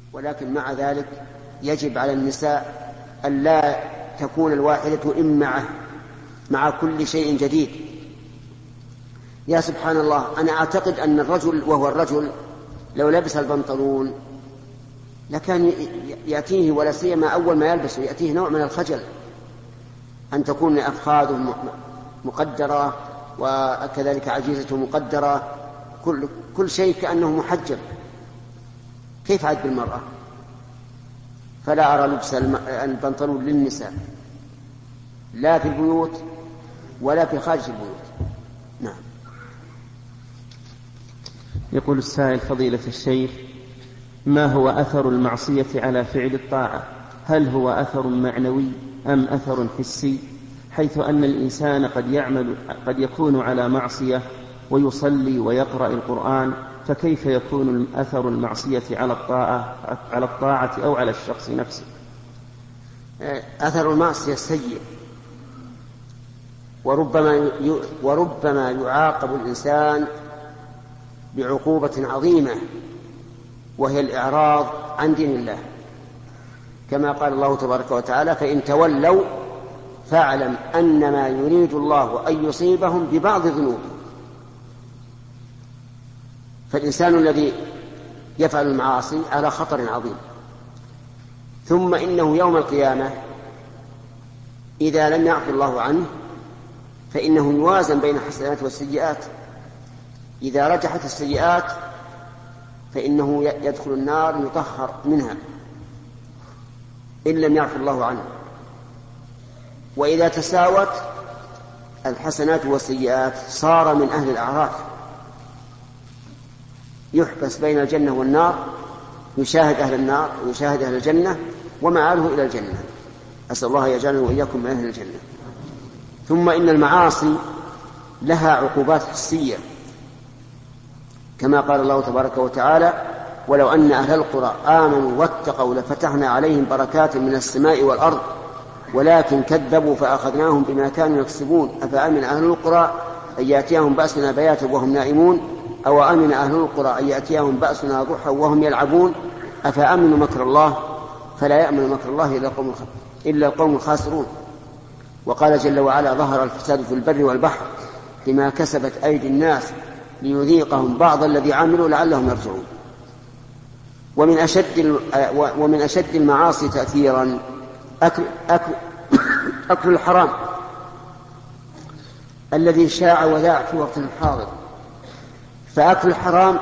ولكن مع ذلك يجب على النساء أن لا تكون الواحدة إمعة مع كل شيء جديد. يا سبحان الله، أنا أعتقد أن الرجل وهو الرجل لو لبس البنطلون لكان يأتيه، ولا سيما أول ما يلبسه يأتيه نوع من الخجل أن تكون أفخاذه مقدرة وكذلك عجيزته مقدرة، كل شيء كأنه محجب. كيف عاد بالمرأة؟ فلا أرى لبس البنطلون للنساء لا في البيوت ولا في خارج البيوت. نعم. يقول السائل: فضيلة الشيخ، ما هو أثر المعصية على فعل الطاعة؟ هل هو أثر معنوي أم أثر حسي؟ حيث أن الإنسان قد يكون على معصية ويصلي ويقرأ القرآن، فكيف يكون أثر المعصية على الطاعة أو على الشخص نفسه؟ أثر المعصية سيء، وربما يعاقب الإنسان بعقوبة عظيمة، وهي الإعراض عن دين الله، كما قال الله تبارك وتعالى: فإن تولوا فاعلم أنما يريد الله أن يصيبهم ببعض ذنوبهم. فالإنسان الذي يفعل المعاصي على خطر عظيم. ثم إنه يوم القيامة إذا لم يعفو الله عنه فإنه يوازن بين الحسنات والسيئات. إذا رجحت السيئات فإنه يدخل النار يطهر منها إن لم يعفو الله عنه، وإذا تساوت الحسنات والسيئات صار من أهل الأعراف، يحبس بين الجنة والنار، يشاهد أهل النار ويشاهد أهل الجنة ومآله إلى الجنة. أسأل الله يجعلنا وإياكم من أهل الجنة. ثم إن المعاصي لها عقوبات حسية، كما قال الله تبارك وتعالى: ولو أن أهل القرى آمنوا واتقوا لفتحنا عليهم بركات من السماء والأرض ولكن كذبوا فأخذناهم بما كانوا يكسبون أفأمن أهل القرى أن يأتيهم بأسنا بياتا وهم نائمون أو أمن أهل القرى أن يأتيهم بأسنا ضحى وهم يلعبون أفأمنوا مكر الله فلا يأمن مكر الله إلا القوم الخاسرون. وقال جل وعلا: ظهر الفساد في البر والبحر بما كسبت أيدي الناس ليذيقهم بعض الذي عملوا لعلهم يرجعون. ومن أشد المعاصي تأثيرا أكل الحرام الذي شاع وذاع في وقت الحاضر. فأكل الحرام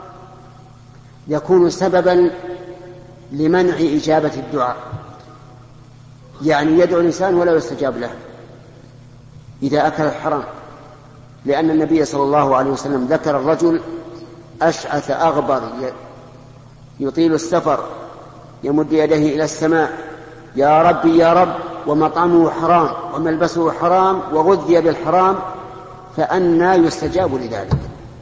يكون سببا لمنع إجابة الدعاء، يعني يدعو الإنسان ولا يستجاب له إذا أكل الحرام، لأن النبي صلى الله عليه وسلم ذكر الرجل أشعث أغبر يطيل السفر يمد يديه إلى السماء: يا ربي يا رب، ومطعمه حرام وملبسه حرام وغذي بالحرام، فأنى يستجاب لذلك.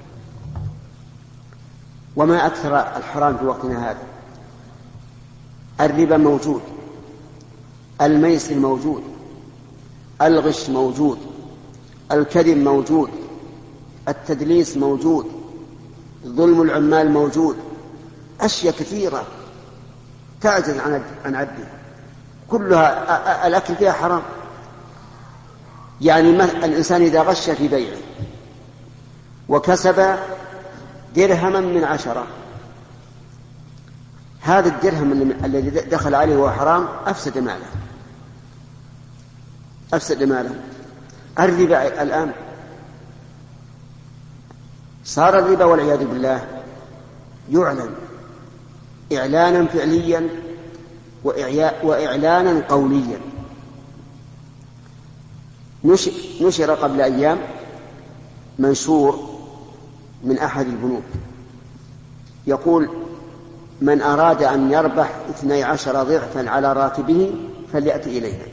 وما أكثر الحرام في وقتنا هذا. الربا موجود، الميسر موجود، الغش موجود، الكذب موجود، التدليس موجود، ظلم العمال موجود، أشياء كثيرة تعجز عن عده، كلها الأكل فيها حرام. يعني الإنسان إذا غش في بيعه وكسب درهما من 10، هذا الدرهم الذي دخل عليه وهو حرام أفسد ماله. الربا الآن صار الربا والعياذ بالله يعلن إعلانا فعليا وإعلانا قوليا. نشر قبل أيام منشور من أحد البنوك يقول: من أراد أن يربح 12 ضعفا على راتبه فليأتي إلينا.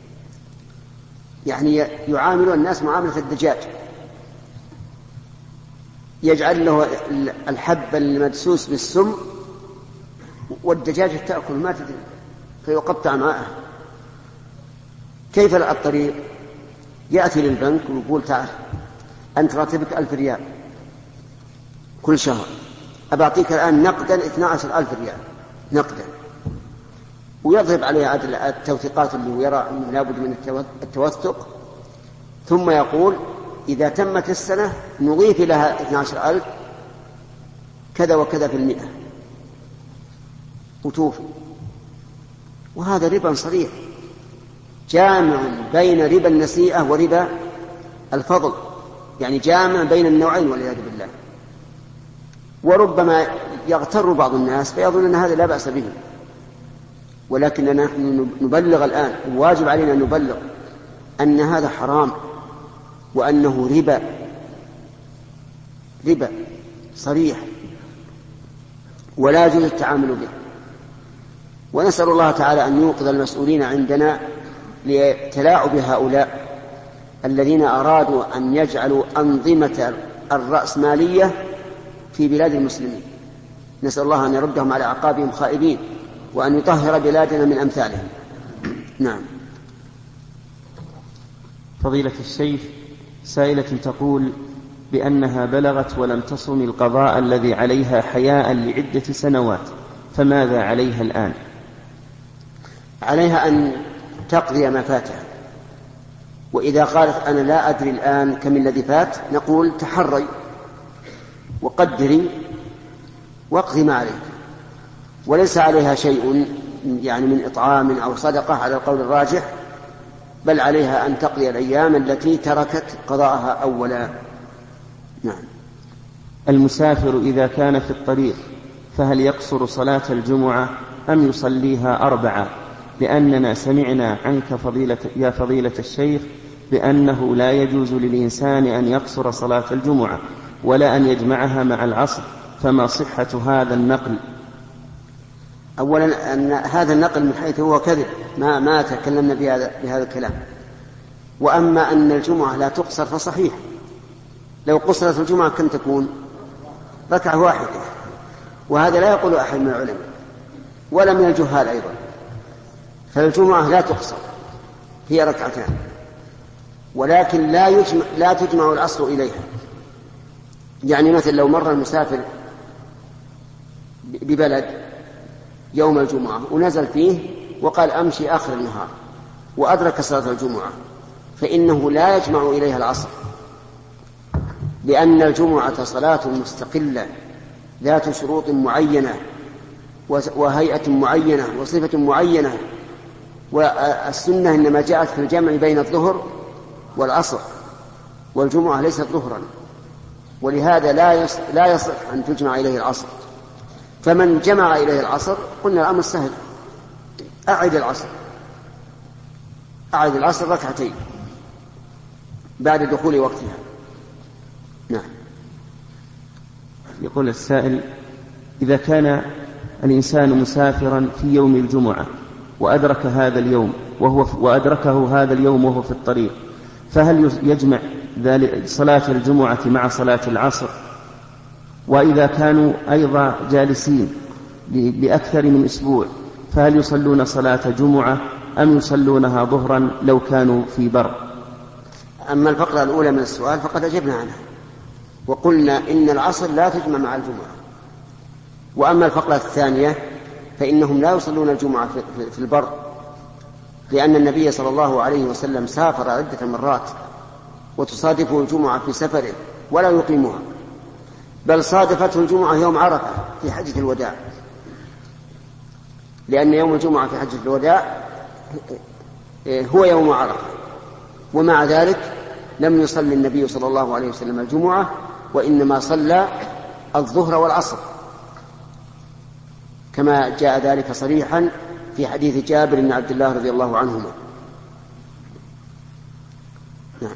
يعني يعامل الناس معاملة الدجاج، يجعل له الحب المدسوس بالسم والدجاجة تأكل ما تدري فيقطع معه. كيف الطريق؟ يأتي للبنك ويقول: تعال أنت راتبك 1000 ريال كل شهر، أبعطيك الآن نقدا 12,000 ريال، نقدا، ويضرب عليها التوثيقات اللي يرى أنه لا بد من التوثق، ثم يقول إذا تمت السنة نضيف لها 12,000 كذا وكذا في 100 وتوفي. وهذا ربا صريح جامع بين ربا النسيئة وربا الفضل، يعني جامع بين النوعين والعياذ بالله. وربما يغتر بعض الناس فيظن أن هذا لا بأس به، ولكننا نحن نبلغ الآن، واجب علينا أن نبلغ أن هذا حرام وأنه ربا صريح ولا يجوز التعامل به. ونسأل الله تعالى أن يوقظ المسؤولين عندنا لتلاعب هؤلاء الذين أرادوا أن يجعلوا أنظمة الرأسمالية في بلاد المسلمين. نسأل الله أن يردهم على أعقابهم خائبين وأن يطهر بلادنا من أمثالهم. نعم. فضيلة الشيخ، سائلة تقول بأنها بلغت ولم تصم القضاء الذي عليها حياء لعدة سنوات، فماذا عليها الآن؟ عليها أن تقضي ما فاتها، وإذا قالت أنا لا أدري الآن كم الذي فات نقول تحري وقدري واقضي ما عليك، وليس عليها شيء يعني من إطعام أو صدقة على القول الراجح، بل عليها أن تقضي الأيام التي تركت قضاءها أولا. نعم. المسافر إذا كان في الطريق فهل يقصر صلاة الجمعة أم يصليها 4؟ لأننا سمعنا عنك يا فضيلة الشيخ بأنه لا يجوز للإنسان أن يقصر صلاة الجمعة ولا أن يجمعها مع العصر، فما صحة هذا النقل؟ أولا أن هذا النقل من حيث هو كذب، ما تكلمنا بهذا الكلام. وأما أن الجمعة لا تقصر فصحيح، لو قصرت الجمعة كم تكون؟ ركعة واحدة، وهذا لا يقول أحد من العلماء ولا من الجهال أيضا. فالجمعة لا تقصر، هي ركعتان، ولكن لا تجمع العصر إليها. يعني مثل لو مر المسافر ببلد يوم الجمعة ونزل فيه وقال أمشي آخر النهار وأدرك صلاة الجمعة، فإنه لا يجمع إليها العصر، لأن الجمعة صلاة مستقلة ذات شروط معينة وهيئة معينة وصفة معينة، والسنة إنما جاءت في الجمع بين الظهر والعصر، والجمعة ليست ظهرا، ولهذا لا يصح أن تجمع إليه العصر. فمن جمع إليه العصر قلنا الأمر سهل، أعد العصر ركعتين بعد دخول وقتها. نعم. يقول السائل: إذا كان الإنسان مسافرا في يوم الجمعة وأدركه هذا اليوم وهو في الطريق، فهل يجمع صلاة الجمعة مع صلاة العصر؟ وإذا كانوا أيضا جالسين لأكثر من أسبوع فهل يصلون صلاة جمعة أم يصلونها ظهرا لو كانوا في بر؟ أما الفقرة الأولى من السؤال فقد أجبنا عنها وقلنا إن العصر لا تجمع مع الجمعة. وأما الفقرة الثانية فإنهم لا يصلون الجمعة في البر، لأن النبي صلى الله عليه وسلم سافر عدة مرات وتصادفه الجمعة في سفره ولا يقيمها، بل صادفته الجمعة يوم عرفة في حجة الوداع، لأن يوم الجمعة في حجة الوداع هو يوم عرفة، ومع ذلك لم يصلي النبي صلى الله عليه وسلم الجمعة، وإنما صلى الظهر والعصر كما جاء ذلك صريحا في حديث جابر بن عبد الله رضي الله عنهما. نعم.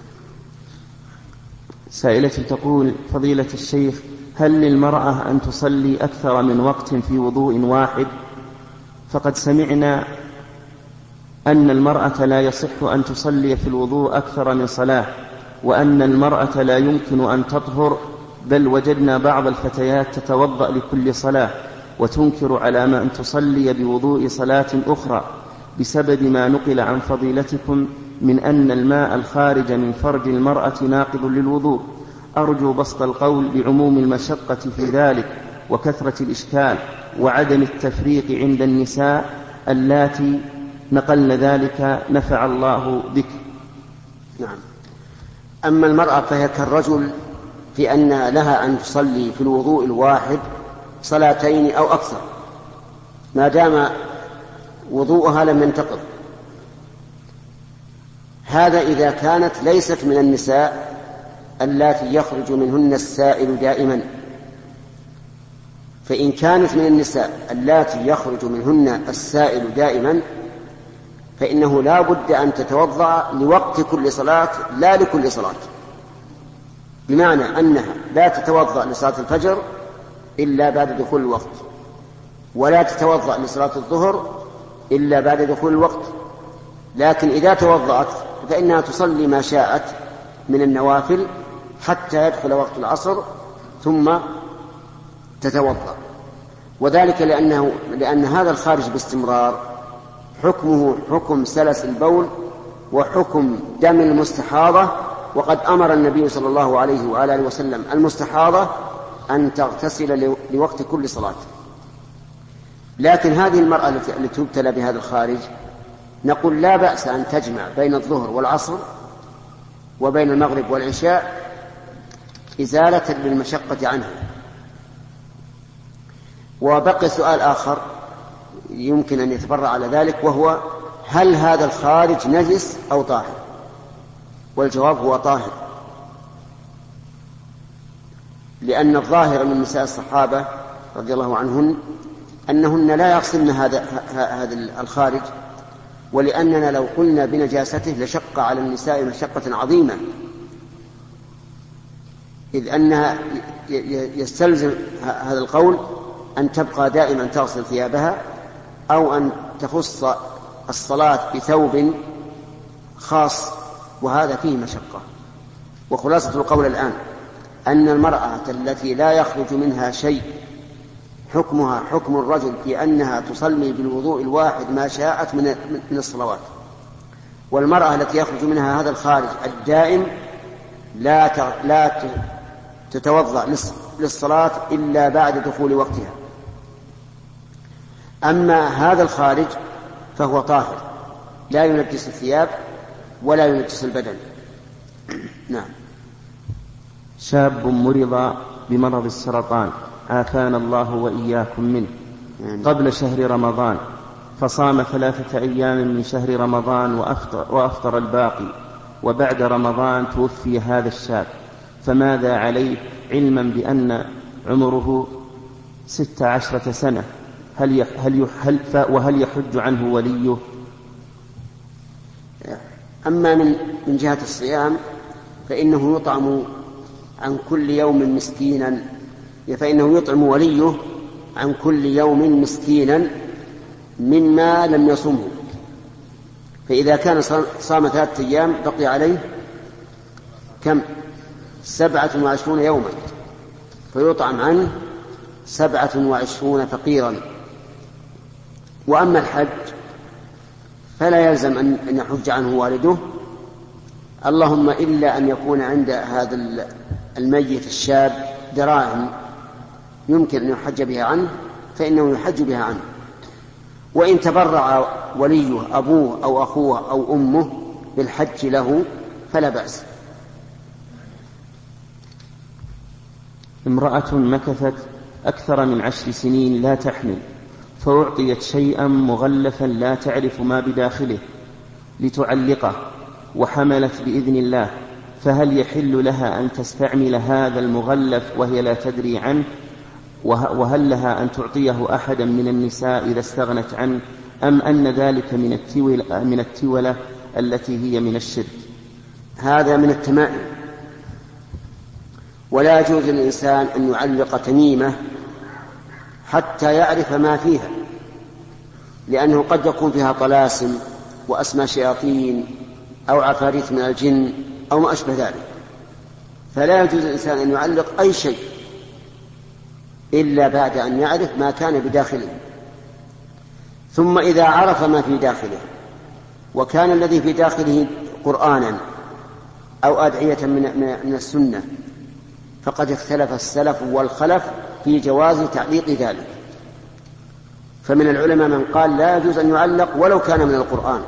سائلة تقول: فضيلة الشيخ، هل للمرأة أن تصلي أكثر من وقت في وضوء واحد؟ فقد سمعنا أن المرأة لا يصح أن تصلي في الوضوء أكثر من صلاة، وأن المرأة لا يمكن أن تطهر، بل وجدنا بعض الفتيات تتوضأ لكل صلاة وتنكر على ما أن تصلي بوضوء صلاة أخرى بسبب ما نقل عن فضيلتكم من أن الماء الخارج من فرج المرأة ناقض للوضوء. أرجو بسط القول بعموم المشقة في ذلك، وكثرة الإشكال وعدم التفريق عند النساء اللاتي نقلن ذلك نفع الله بك. نعم. أما المرأة فهي كالرجل في أن لها أن تصلي في الوضوء الواحد صلاتين أو أكثر ما دام وضوءها لم ينتقض. هذا إذا كانت ليست من النساء اللاتي يخرج منهن السائل دائما. فإن كانت من النساء اللاتي يخرج منهن السائل دائما فإنه لا بد أن تتوضأ لوقت كل صلاة لا لكل صلاة، بمعنى أنها لا تتوضأ لصلاة الفجر إلا بعد دخول الوقت، ولا تتوضأ لصلاة الظهر إلا بعد دخول الوقت. لكن إذا توضأت فإنها تصلي ما شاءت من النوافل حتى يدخل وقت العصر ثم تتوضأ. وذلك لأن هذا الخارج باستمرار حكمه حكم سلس البول وحكم دم المستحاضة، وقد أمر النبي صلى الله عليه وآله وسلم المستحاضة أن تغتسل لوقت كل صلاة. لكن هذه المرأة التي تبتلى بهذا الخارج نقول لا بأس أن تجمع بين الظهر والعصر وبين المغرب والعشاء إزالة للمشقة عنها. وبقي سؤال آخر يمكن أن يتفرع على ذلك، وهو هل هذا الخارج نجس أو طاهر؟ والجواب هو طاهر، لأن الظاهر من نساء الصحابة رضي الله عنهن أنهن لا يغسلن هذا الخارج، ولأننا لو قلنا بنجاسته لشق على النساء مشقة عظيمة، إذ أنها يستلزم هذا القول أن تبقى دائما تغسل ثيابها أو أن تخص الصلاة بثوب خاص، وهذا فيه مشقة. وخلاصة القول الآن أن المرأة التي لا يخرج منها شيء حكمها حكم الرجل في أنها تصلي بالوضوء الواحد ما شاءت من الصلوات، والمرأة التي يخرج منها هذا الخارج الدائم لا تتوضأ للصلاة إلا بعد دخول وقتها. أما هذا الخارج فهو طاهر لا ينجس الثياب ولا ينجس البدن. نعم. شاب مرض بمرض السرطان عافانا الله وإياكم منه قبل شهر رمضان، فصام 3 أيام من شهر رمضان وأفطر الباقي، وبعد رمضان توفي هذا الشاب، فماذا عليه علما بأن عمره 16 سنة؟ وهل يحج عنه وليه؟ أما من جهة الصيام فإنه يطعم عن كل يوم مسكينا، فإنه يطعم وليه عن كل يوم مسكينا مما لم يصمه. فإذا كان صام 3 أيام بقي عليه كم؟ 27 يوما، فيطعم عنه 27 فقيرا. وأما الحج فلا يلزم أن يحج عنه والده، اللهم إلا أن يكون عند هذا الميت الشاب دراهم يمكن أن يحج بها عنه فإنه يحج بها عنه. وإن تبرع وليه أبوه أو أخوه أو أمه بالحج له فلا بأس. امرأة مكثت أكثر من 10 سنين لا تحمل، فأعطيت شيئا مغلفا لا تعرف ما بداخله لتعلقه، وحملت بإذن الله، فهل يحل لها أن تستعمل هذا المغلف وهي لا تدري عنه؟ وهل لها أن تعطيه أحدا من النساء إذا استغنت عنه، أم أن ذلك من التولة التي هي من الشرك؟ هذا من التمائم، ولا يجوز للإنسان أن يعلق تميمة حتى يعرف ما فيها، لأنه قد يكون فيها طلاسم وأسماء شياطين أو عفاريت من الجن أو ما أشبه ذلك. فلا يجوز للإنسان أن يعلق أي شيء إلا بعد أن يعرف ما كان بداخله. ثم إذا عرف ما في داخله وكان الذي في داخله قرآنا أو أدعية من السنة، فقد اختلف السلف والخلف في جواز تعليق ذلك. فمن العلماء من قال لا يجوز أن يعلق ولو كان من القرآن،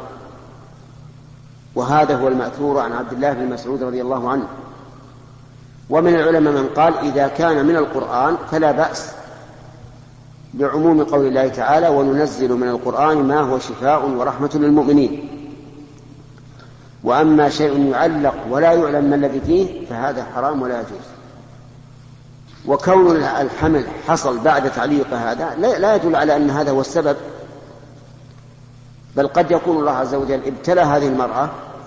وهذا هو المأثور عن عبد الله بن مسعود رضي الله عنه. ومن العلماء من قال إذا كان من القرآن فلا بأس، لعموم قول الله تعالى وننزل من القرآن ما هو شفاء ورحمة للمؤمنين. وأما شيء يعلق ولا يعلم ما الذي فيه فهذا حرام ولا يجوز. وكون الحمل حصل بعد تعليق هذا لا يدل على أن هذا هو السبب، بل قد يكون الله عز وجل ابتلى هذه المرأة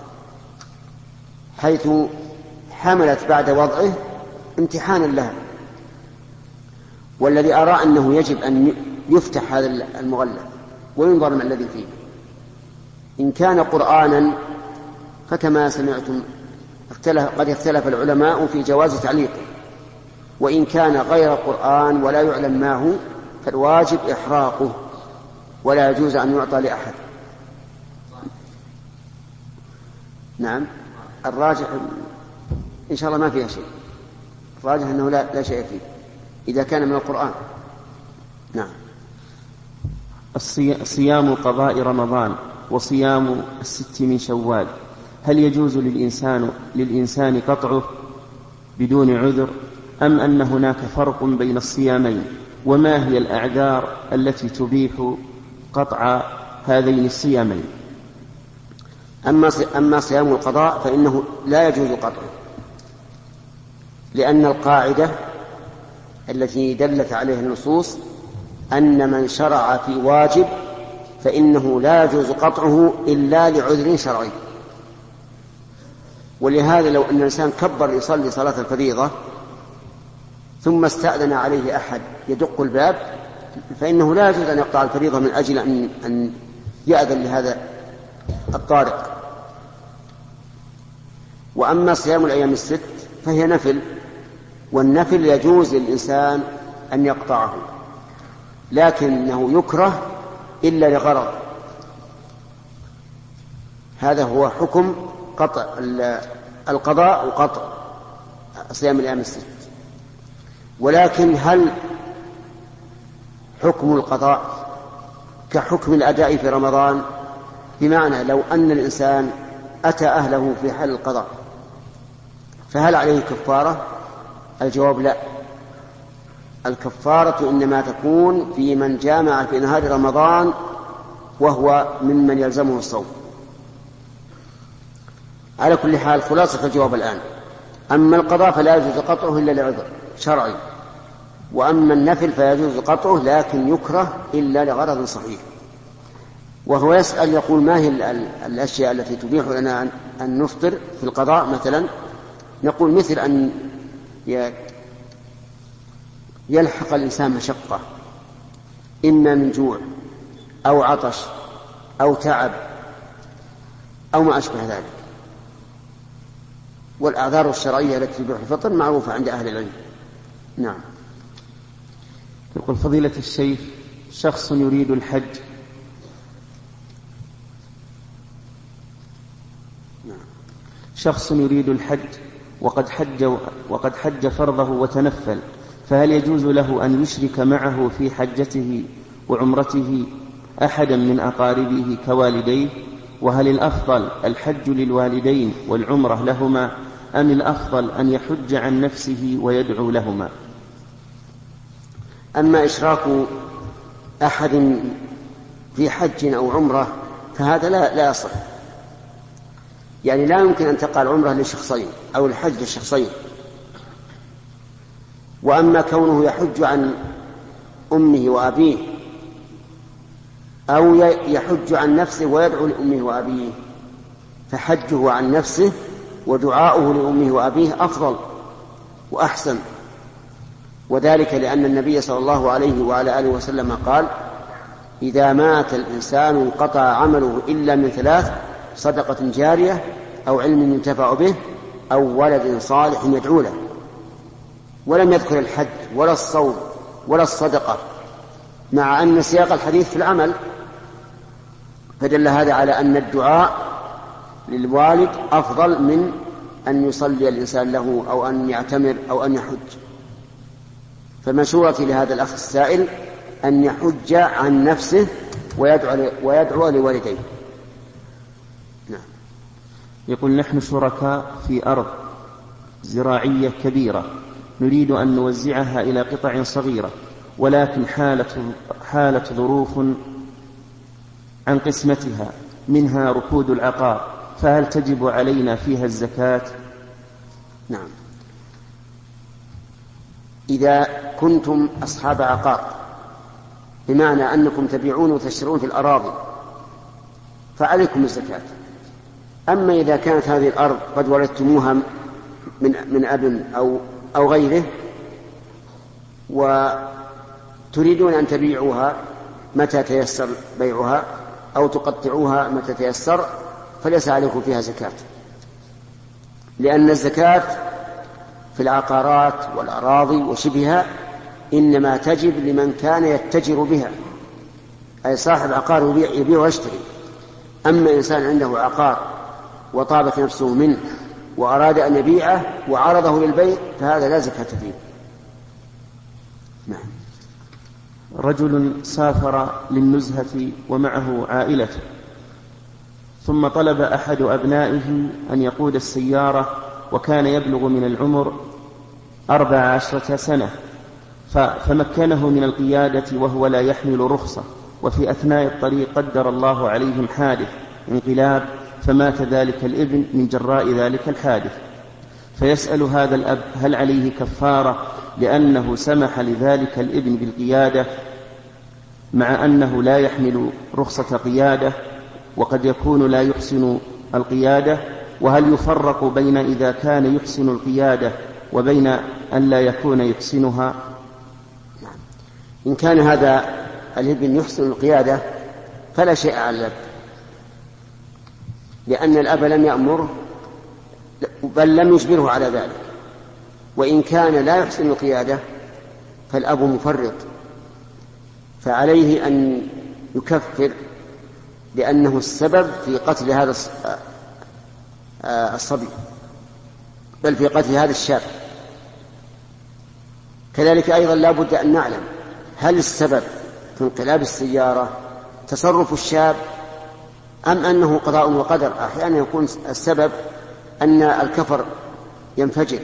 حيث حملت بعد وضعه امتحانا لها. والذي أرى أنه يجب أن يفتح هذا المغلف وينظر ما الذي فيه. إن كان قرآنا فكما سمعتم قد اختلف العلماء في جواز تعليقه، وإن كان غير قرآن ولا يعلم ما هو فالواجب إحراقه ولا يجوز أن يعطى لأحد. نعم، الراجح إن شاء الله ما فيها شيء، الراجح أنه لا شيء فيه إذا كان من القرآن. نعم. صيام قضاء رمضان وصيام 6 من شوال، هل يجوز للإنسان قطعه بدون عذر، أم أن هناك فرق بين الصيامين؟ وما هي الأعذار التي تبيح قطع هذين الصيامين؟ أما صيام القضاء فإنه لا يجوز قطعه، لأن القاعدة التي دلت عليها النصوص أن من شرع في واجب فإنه لا يجوز قطعه إلا لعذر شرعي. ولهذا لو أن الإنسان كبر يصلي صلاة الفريضة ثم استأذن عليه أحد يدق الباب فإنه لا يجوز أن يقطع الفريضة من أجل أن يأذن لهذا الطارق. وأما صيام الأيام 6 فهي نفل، والنفل يجوز للإنسان أن يقطعه، لكنه يكره إلا لغرض. هذا هو حكم قطع القضاء وقطع صيام الأيام 6. ولكن هل حكم القضاء كحكم الأداء في رمضان؟ بمعنى لو أن الإنسان أتى أهله في حال القضاء فهل عليه كفارة؟ الجواب لا. الكفارة إنما تكون في من جامع في نهار رمضان وهو ممن يلزمه الصوم. على كل حال خلاصة الجواب الآن: أما القضاء فلا يجوز قطعه إلا لعذر شرعي، وأما النفل فيجوز قطعه لكن يكره إلا لغرض صحيح. وهو يسأل يقول: ما هي الأشياء التي تبيح لنا أن نفطر في القضاء مثلا؟ نقول مثل أن يلحق الإنسان مشقة، إما من جوع أو عطش أو تعب أو ما أشبه ذلك. والأعذار الشرعية التي تبيح الفطر معروفة عند أهل العلم. نعم. يقول فضيلة الشيخ: شخص يريد الحج شخص يريد الحج وقد حج فرضه وتنفل، فهل يجوز له أن يشرك معه في حجته وعمرته أحدا من أقاربه كوالديه؟ وهل الأفضل الحج للوالدين والعمرة لهما، أم الأفضل أن يحج عن نفسه ويدعو لهما؟ أما إشراك أحد في حج أو عمرة فهذا لا يصح، يعني لا يمكن أن تقع العمرة لشخصين أو الحج لشخصين. وأما كونه يحج عن أمه وأبيه أو يحج عن نفسه ويدعو لأمه وأبيه فحجه عن نفسه ودعاؤه لأمه وأبيه أفضل وأحسن، وذلك لأن النبي صلى الله عليه وعلى آله وسلم قال: إذا مات الإنسان انقطع عمله إلا من 3: صدقة جارية أو علم ينتفع به أو ولد صالح يدعو له. ولم يذكر الحج ولا الصوم ولا الصدقة، مع أن سياق الحديث في العمل، فدل هذا على أن الدعاء للوالد أفضل من أن يصلي الإنسان له أو أن يعتمر أو أن يحج. فمشورتي لهذا الأخ السائل أن يحج عن نفسه ويدعو لوالديه. نعم. يقول: نحن شركاء في أرض زراعية كبيرة نريد أن نوزعها إلى قطع صغيرة، ولكن حالة ظروف عن قسمتها، منها ركود العقار، فهل تجب علينا فيها الزكاة؟ نعم. إذا كنتم أصحاب عقار، بمعنى أنكم تبيعون وتشترون في الأراضي، فعليكم الزكاة. أما إذا كانت هذه الأرض قد ورثتموها من أب أو غيره، وتريدون أن تبيعوها متى تيسر بيعها أو تقطعوها متى تيسر، فليس عليكم فيها زكاة، لأن الزكاة في العقارات والأراضي وشبهها إنما تجب لمن كان يتجر بها، أي صاحب عقار يبيع ويشتري. أما إنسان عنده عقار وطابت نفسه منه وأراد أن يبيعه وعرضه للبيع، فهذا لا زكاة فيه. نعم. رجل سافر للنزهة ومعه عائلته، ثم طلب أحد أبنائه أن يقود السيارة، وكان يبلغ من العمر 14 سنة، فمكنه من القيادة وهو لا يحمل رخصة، وفي أثناء الطريق قدر الله عليهم حادث انقلاب، فمات ذلك الابن من جراء ذلك الحادث. فيسأل هذا الأب: هل عليه كفارة لأنه سمح لذلك الابن بالقيادة مع أنه لا يحمل رخصة قيادة وقد يكون لا يحسن القيادة؟ وهل يفرق بين إذا كان يحسن القيادة وبين أن لا يكون يحسنها؟ إن كان هذا الابن يحسن القيادة فلا شيء على الأب، لأن الأب لم يأمره بل لم يجبره على ذلك. وإن كان لا يحسن القيادة فالأب مفرط، فعليه أن يكفر، لأنه السبب في قتل هذا الصبي، بل في قتل هذا الشاب. كذلك أيضا لا بد أن نعلم هل السبب في انقلاب السيارة تصرف الشاب أم أنه قضاء وقدر. أحيانا يكون السبب أن الكفر ينفجر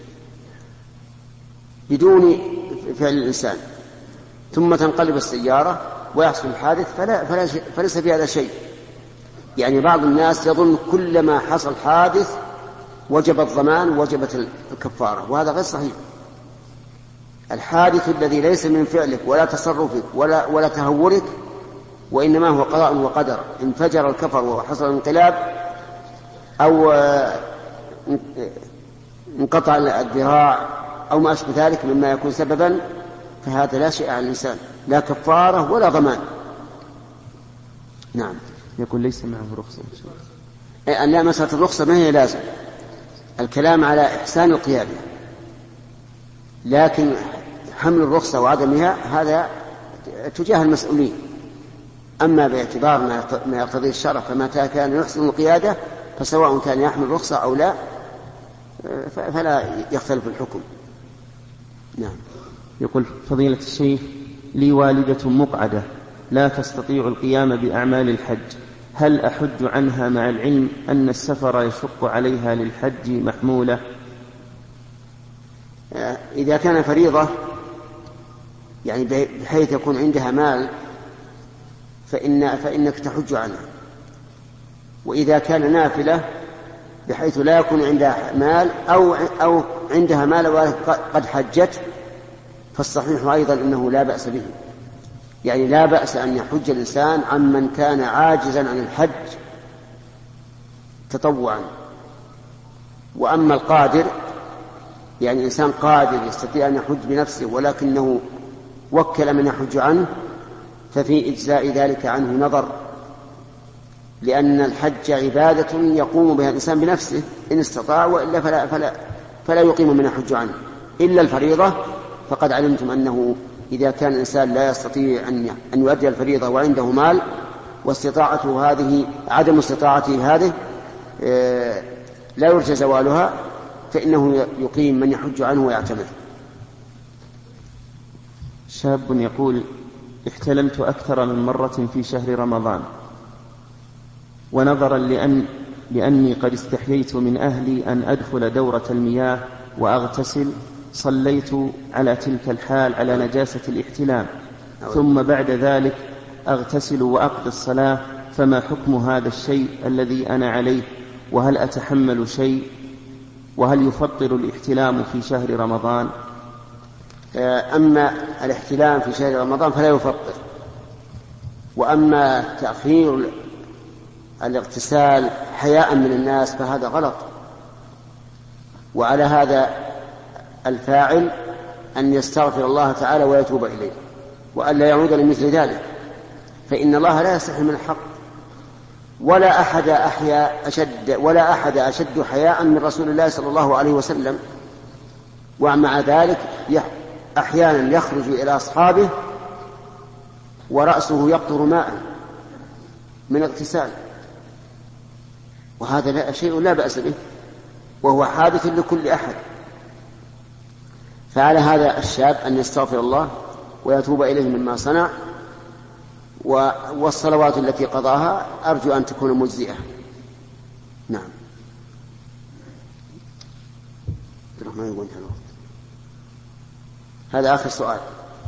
بدون فعل الإنسان، ثم تنقلب السيارة ويحصل الحادث فليس في هذا شيء. يعني بعض الناس يظن كلما حصل حادث وجب الضمان وجبت الكفارة، وهذا غير صحيح. الحادث الذي ليس من فعلك ولا تصرفك ولا تهورك، وإنما هو قضاء وقدر، انفجر الكفر وحصل انقلاب أو انقطع الذراع أو ما أشبه ذلك مما يكون سببا، فهذا لا شيء على الإنسان، لا كفارة ولا ضمان. نعم. يقول: ليس معه رخصة. أن لا، مسألة الرخصة ما هي لازم، الكلام على إحسان القيادة، لكن حمل الرخصة وعدمها هذا تجاه المسؤولين. أما باعتبار ما يقتضيه الشرع، فمتى كان يحسن القيادة فسواء كان يحمل رخصة أو لا فلا يختلف الحكم. نعم. يقول: فضيلة الشيخ، لي والدة مقعدة لا تستطيع القيام بأعمال الحج، هل أحج عنها مع العلم أن السفر يشق عليها للحج محمولة؟ إذا كان فريضة يعني بحيث يكون عندها مال فإنك تحج عنها، وإذا كان نافلة بحيث لا يكون عندها مال أو عندها مال وقد حجت، فالصحيح أيضا أنه لا بأس به. يعني لا بأس أن يحج الإنسان عمن كان عاجزا عن الحج تطوعا. وأما القادر، يعني إنسان قادر يستطيع أن يحج بنفسه ولكنه وكل من يحج عنه، ففي إجزاء ذلك عنه نظر، لأن الحج عبادة يقوم بها الإنسان بنفسه إن استطاع، وإلا فلا يقيم من يحج عنه. إلا الفريضة فقد علمتم أنه إذا كان الإنسان لا يستطيع أن يؤدي الفريضة وعنده مال واستطاعته هذه عدم استطاعته هذه لا يرجى زوالها، فإنه يقيم من يحج عنه ويعتمر. شاب يقول: احتلمت أكثر من مرة في شهر رمضان، ونظرا لأني قد استحييت من أهلي أن أدخل دورة المياه وأغتسل، صليت على تلك الحال على نجاسة الاحتلام، ثم بعد ذلك أغتسل وأقضي الصلاة، فما حكم هذا الشيء الذي أنا عليه؟ وهل أتحمل شيء؟ وهل يفطر الاحتلام في شهر رمضان؟ أما الاحتلام في شهر رمضان فلا يفطر، وأما تأخير الاغتسال حياء من الناس فهذا غلط. وعلى هذا الفاعل أن يستغفر الله تعالى ويتوب إليه، وأن لا يعود لمثل ذلك، فإن الله لا يستحي من الحق، ولا أحد أشد حياء من رسول الله صلى الله عليه وسلم. ومع ذلك أحيانا يخرج إلى أصحابه ورأسه يقطر ماء من اغتسال، وهذا شيء لا بأس به، وهو حادث لكل أحد. فعلى هذا الشاب أن يستغفر الله ويتوب إليه مما صنع، والصلوات التي قضاها أرجو أن تكون مجزئة. نعم. هذا آخر سؤال،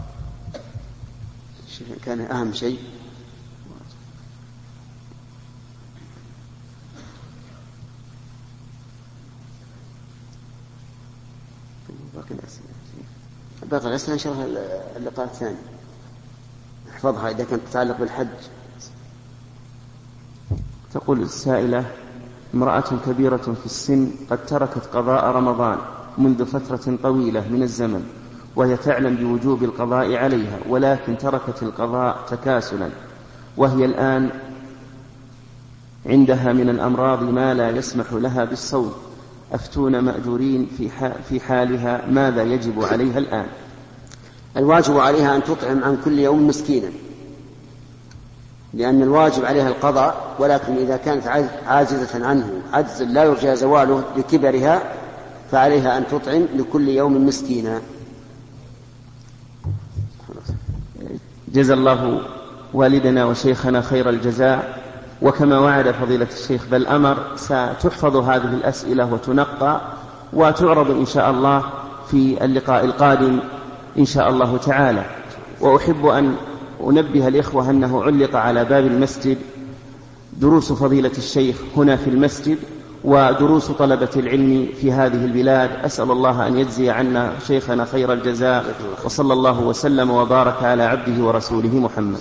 كان أهم شيء. باقي الأسئلة إن شاء الله اللقاء الثاني احفظها إذا كانت تتعلق بالحج. تقول السائلة: امرأة كبيرة في السن قد تركت قضاء رمضان منذ فترة طويلة من الزمن، وهي تعلم بوجوب القضاء عليها، ولكن تركت القضاء تكاسلا، وهي الآن عندها من الأمراض ما لا يسمح لها بالصوم، أفتون مأجورين في حالها، ماذا يجب عليها الآن؟ الواجب عليها أن تطعم عن كل يوم مسكينا، لأن الواجب عليها القضاء، ولكن إذا كانت عاجزة عنه عجز لا يرجى زواله لكبرها فعليها أن تطعم لكل يوم مسكينا. جزا الله والدنا وشيخنا خير الجزاء، وكما وعد فضيلة الشيخ بل أمر ستحفظ هذه الأسئلة وتنقى وتعرض إن شاء الله في اللقاء القادم إن شاء الله تعالى. وأحب أن أنبه الإخوة أنه علق على باب المسجد دروس فضيلة الشيخ هنا في المسجد، ودروس طلبة العلم في هذه البلاد. أسأل الله أن يجزي عنا شيخنا خير الجزاء، وصلى الله وسلم وبارك على عبده ورسوله محمد.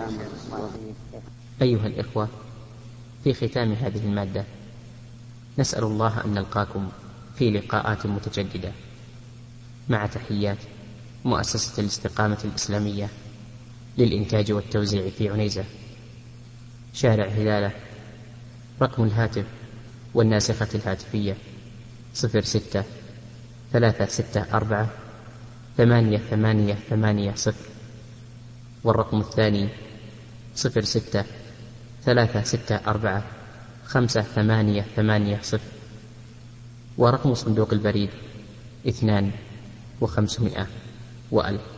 أيها الإخوة، في ختام هذه المادة نسأل الله أن نلقاكم في لقاءات متجددة، مع تحيات مؤسسة الاستقامة الإسلامية للإنتاج والتوزيع في عنيزة، شارع هلالة. رقم الهاتف والناسخة الهاتفية 06-364-8880، والرقم الثاني 06-364-5880، ورقم صندوق البريد 2500 وألف.